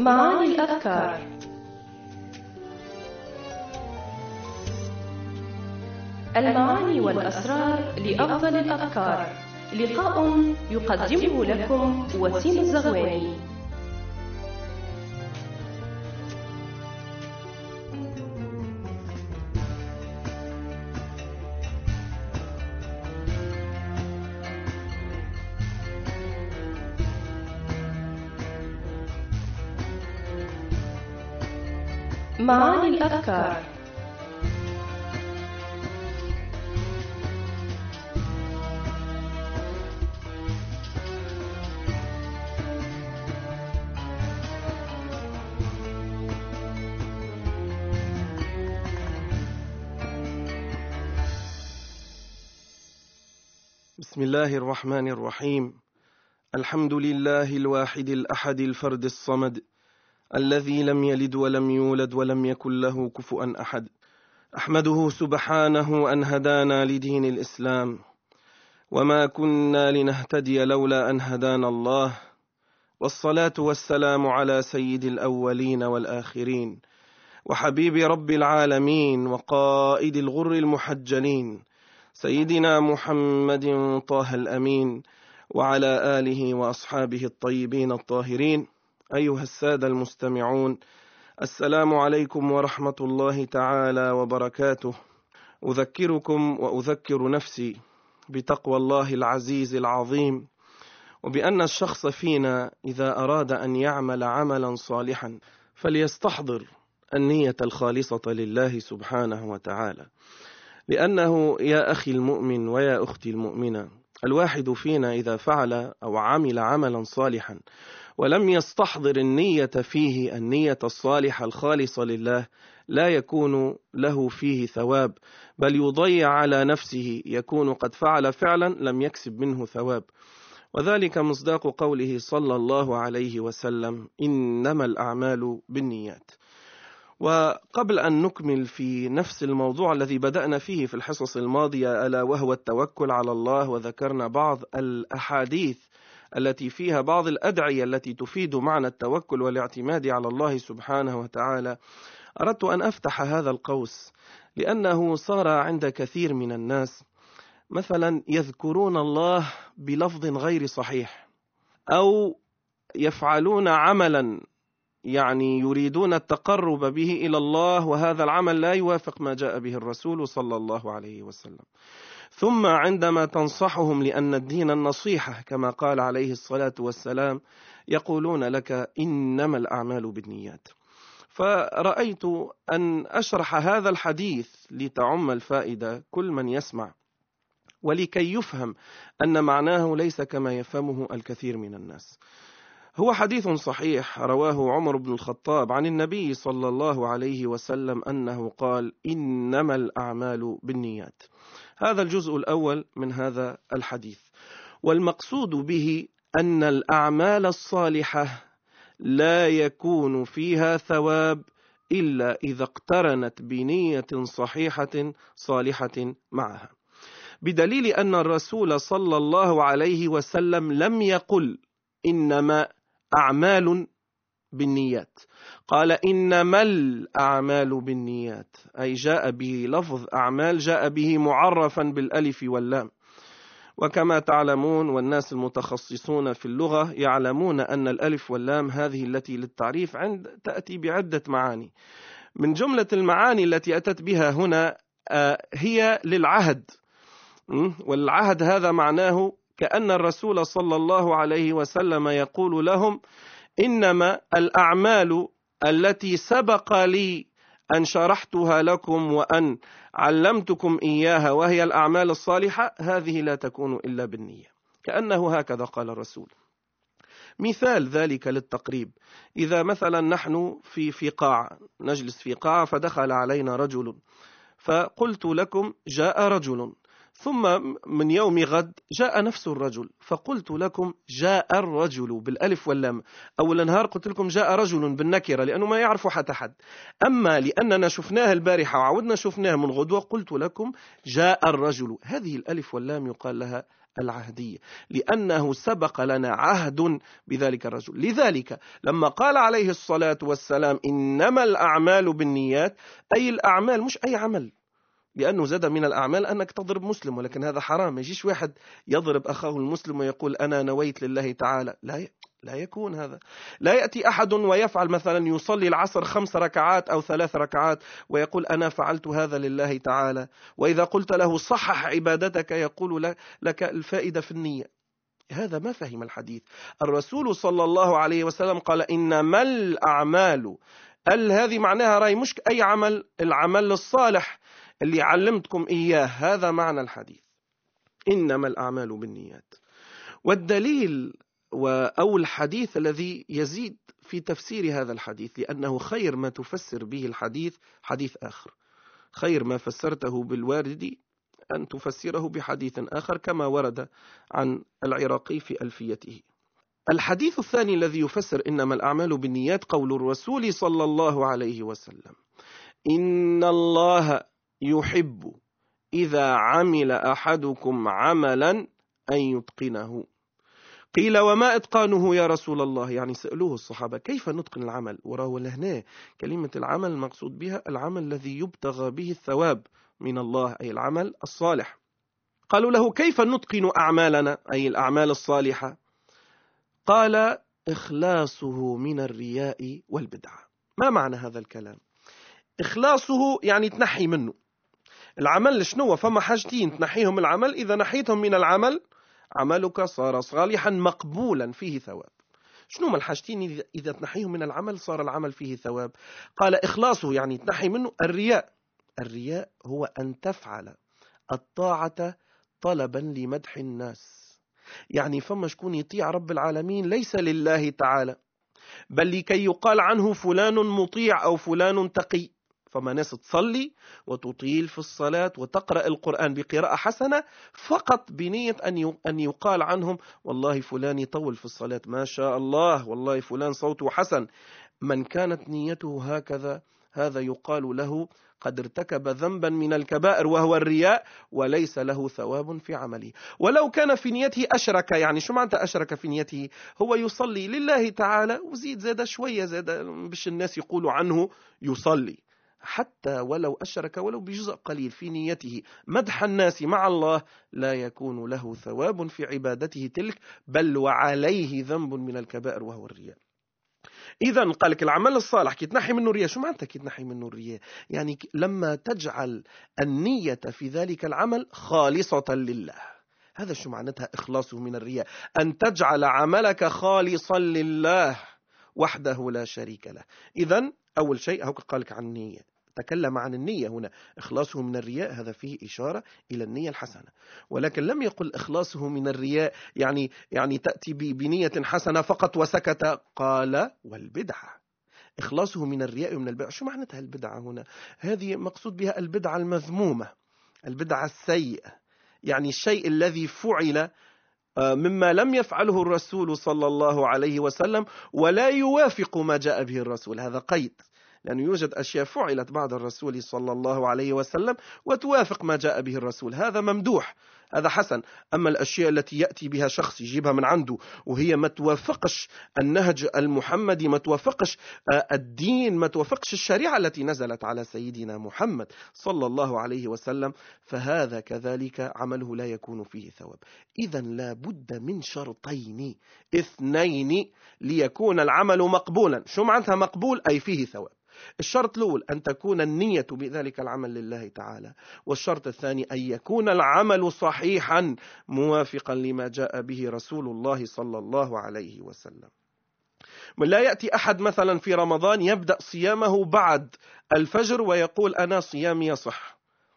معاني الأفكار. المعاني والأسرار لأفضل الأفكار. لقاء يقدمه لكم وسيم الزغواني. معاني الأفكار. بسم الله الرحمن الرحيم. الحمد لله الواحد الأحد الفرد الصمد الذي لم يلد ولم يولد ولم يكن له كفؤا أحد. أحمده سبحانه أن هدانا لدين الإسلام، وما كنا لنهتدي لولا أن هدانا الله، والصلاة والسلام على سيد الأولين والآخرين وحبيب رب العالمين وقائد الغر المحجلين سيدنا محمد طه الأمين، وعلى آله وأصحابه الطيبين الطاهرين. أيها السادة المستمعون، السلام عليكم ورحمة الله تعالى وبركاته. أذكركم وأذكر نفسي بتقوى الله العزيز العظيم، وبأن الشخص فينا إذا أراد أن يعمل عملا صالحا فليستحضر النية الخالصة لله سبحانه وتعالى، لأنه يا أخي المؤمن ويا أختي المؤمنة، الواحد فينا إذا فعل أو عمل عملا صالحا ولم يستحضر النية فيه، النية الصالحة الخالصة لله، لا يكون له فيه ثواب، بل يضيع على نفسه، يكون قد فعل فعلا لم يكسب منه ثواب. وذلك مصداق قوله صلى الله عليه وسلم: إنما الأعمال بالنيات. وقبل أن نكمل في نفس الموضوع الذي بدأنا فيه في الحصص الماضية، ألا وهو التوكل على الله، وذكرنا بعض الأحاديث التي فيها بعض الأدعية التي تفيد معنى التوكل والاعتماد على الله سبحانه وتعالى، أردت أن أفتح هذا القوس، لأنه صار عند كثير من الناس مثلا يذكرون الله بلفظ غير صحيح، أو يفعلون عملا يعني يريدون التقرب به إلى الله، وهذا العمل لا يوافق ما جاء به الرسول صلى الله عليه وسلم. ثم عندما تنصحهم، لأن الدين النصيحة كما قال عليه الصلاة والسلام، يقولون لك إنما الأعمال بالنيات. فرأيت أن أشرح هذا الحديث لتعم الفائدة كل من يسمع، ولكي يفهم أن معناه ليس كما يفهمه الكثير من الناس. هو حديث صحيح رواه عمر بن الخطاب عن النبي صلى الله عليه وسلم أنه قال: إنما الأعمال بالنيات. هذا الجزء الأول من هذا الحديث، والمقصود به أن الأعمال الصالحة لا يكون فيها ثواب إلا إذا اقترنت بنية صالحة معها، بدليل أن الرسول صلى الله عليه وسلم لم يقل إنما أعمال بالنيات، قال إنما الأعمال بالنيات، أي جاء به لفظ أعمال، جاء به معرفا بالألف واللام. وكما تعلمون، والناس المتخصصون في اللغة يعلمون أن الألف واللام هذه التي للتعريف تأتي بعدة معاني. من جملة المعاني التي أتت بها هنا هي للعهد، والعهد هذا معناه كأن الرسول صلى الله عليه وسلم يقول لهم: إنما الأعمال التي سبق لي أن شرحتها لكم وأن علمتكم إياها، وهي الأعمال الصالحة، هذه لا تكون إلا بالنية. كأنه هكذا قال الرسول. مثال ذلك للتقريب: إذا مثلا نحن في قاعة، نجلس في قاعة، فدخل علينا رجل، فقلت لكم جاء رجل، ثم من يوم غد جاء نفس الرجل، فقلت لكم جاء الرجل بالألف واللام. أول نهار قلت لكم جاء رجل بالنكرة لأنه ما يعرف حتى حد، أما لأننا شفناه البارحة وعودنا شفناه من غدوة قلت لكم جاء الرجل. هذه الألف واللام يقال لها العهدية، لأنه سبق لنا عهد بذلك الرجل. لذلك لما قال عليه الصلاة والسلام إنما الأعمال بالنيات، أي الأعمال مش أي عمل، لأنه زاد من الأعمال أنك تضرب مسلم، ولكن هذا حرام. يجيش واحد يضرب أخاه المسلم ويقول أنا نويت لله تعالى، لا يكون هذا. لا يأتي أحد ويفعل مثلا يصلي العصر 5 ركعات أو 3 ركعات ويقول أنا فعلت هذا لله تعالى، وإذا قلت له صحح عبادتك يقول لك الفائدة في النية. هذا ما فهم الحديث. الرسول صلى الله عليه وسلم قال إنما الأعمال، هذه معناها رأي مش أي عمل، العمل الصالح اللي علمتكم إياه، هذا معنى الحديث إنما الأعمال بالنيات. والدليل أو الحديث الذي يزيد في تفسير هذا الحديث، لأنه خير ما تفسر به الحديث حديث آخر، خير ما فسرته بالوارد أن تفسره بحديث آخر كما ورد عن العراقي في ألفيته. الحديث الثاني الذي يفسر إنما الأعمال بالنيات قول الرسول صلى الله عليه وسلم إن الله يحب إذا عمل أحدكم عملا أن يتقنه. قيل وما إتقانه يا رسول الله؟ يعني سألوه الصحابة كيف نتقن العمل، وراه هنا كلمة العمل المقصود بها العمل الذي يبتغى به الثواب من الله، أي العمل الصالح. قالوا له كيف نتقن أعمالنا أي الأعمال الصالحة؟ قال إخلاصه من الرياء والبدعة. ما معنى هذا الكلام؟ إخلاصه يعني تنحي منه العمل. شنو؟ فما حاجتين تنحيهم العمل، إذا نحيتهم من العمل عملك صار صالحا مقبولا فيه ثواب. شنو ما الحاجتين إذا تنحيهم من العمل صار العمل فيه ثواب؟ قال إخلاصه يعني تنحي منه الرياء. الرياء هو أن تفعل الطاعة طلبا لمدح الناس، يعني فما شكون يطيع رب العالمين ليس لله تعالى بل لكي يقال عنه فلان مطيع أو فلان تقي. فما ناس تصلي وتطيل في الصلاة وتقرأ القرآن بقراءة حسنة فقط بنية أن يقال عنهم والله فلان يطول في الصلاة ما شاء الله، والله فلان صوته حسن. من كانت نيته هكذا هذا يقال له قد ارتكب ذنبا من الكبائر وهو الرياء وليس له ثواب في عمله. ولو كان في نيته أشرك، يعني شو معنى أشرك في نيته؟ هو يصلي لله تعالى وزيد زاد شوية زاد باش الناس يقولوا عنه يصلي، حتى ولو أشرك ولو بجزء قليل في نيته مدح الناس مع الله لا يكون له ثواب في عبادته تلك بل وعليه ذنب من الكبائر وهو الرياء. إذن قالك العمل الصالح كي تنحي منه الرياء. شو معناتها كي تنحي منه الرياء؟ يعني لما تجعل النية في ذلك العمل خالصة لله. هذا شو معناتها إخلاصه من الرياء، أن تجعل عملك خالصا لله وحده لا شريك له. إذن أول شيء هو قالك عن النية، تكلم عن النية هنا. إخلاصه من الرياء هذا فيه إشارة إلى النية الحسنة، ولكن لم يقل إخلاصه من الرياء يعني تأتي بنية حسنة فقط وسكت. قال والبدعة. إخلاصه من الرياء ومن البدعة. شو معناتها البدعة هنا؟ هذه مقصود بها البدعة المذمومة، البدعة السيئة، يعني الشيء الذي فعل مما لم يفعله الرسول صلى الله عليه وسلم ولا يوافق ما جاء به الرسول. هذا قيد، لأنه يوجد أشياء فعلت بعد الرسول صلى الله عليه وسلم وتوافق ما جاء به الرسول، هذا ممدوح، هذا حسن. أما الأشياء التي يأتي بها شخص يجيبها من عنده وهي ما توافقش النهج المحمدي، ما توافقش الدين، ما توافقش الشريعة التي نزلت على سيدنا محمد صلى الله عليه وسلم، فهذا كذلك عمله لا يكون فيه ثواب. إذن لا بد من شرطين اثنين ليكون العمل مقبولا. شو معناتها مقبول؟ أي فيه ثواب. الشرط الأول أن تكون النية بذلك العمل لله تعالى، والشرط الثاني أن يكون العمل صحيحا موافقا لما جاء به رسول الله صلى الله عليه وسلم. لا يأتي أحد مثلا في رمضان يبدأ صيامه بعد الفجر ويقول أنا صيامي يصح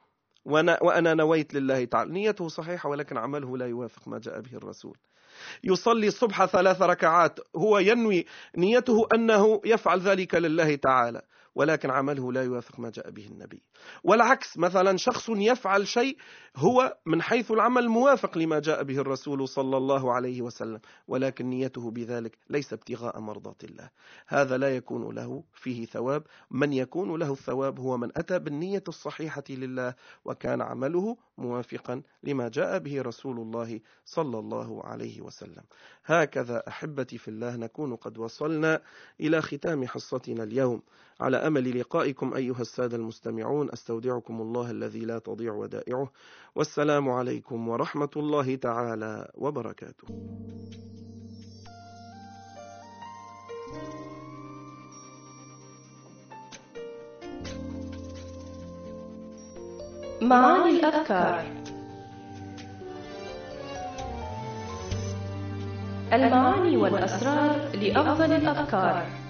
وأنا نويت لله تعالى، نيته صحيحة ولكن عمله لا يوافق ما جاء به الرسول. يصلي الصبح 3 ركعات، هو ينوي نيته أنه يفعل ذلك لله تعالى، ولكن عمله لا يوافق ما جاء به النبي. والعكس، مثلا شخص يفعل شيء هو من حيث العمل موافق لما جاء به الرسول صلى الله عليه وسلم، ولكن نيته بذلك ليس ابتغاء مرضات الله، هذا لا يكون له فيه ثواب. من يكون له الثواب هو من أتى بالنية الصحيحة لله وكان عمله موافقا لما جاء به رسول الله صلى الله عليه وسلم. هكذا أحبتي في الله نكون قد وصلنا إلى ختام حصتنا اليوم. على أمل لقائكم أيها السادة المستمعون، أستودعكم الله الذي لا تضيع ودائعه، والسلام عليكم ورحمة الله تعالى وبركاته. معاني الأذكار. المعاني والأسرار لأفضل الأذكار.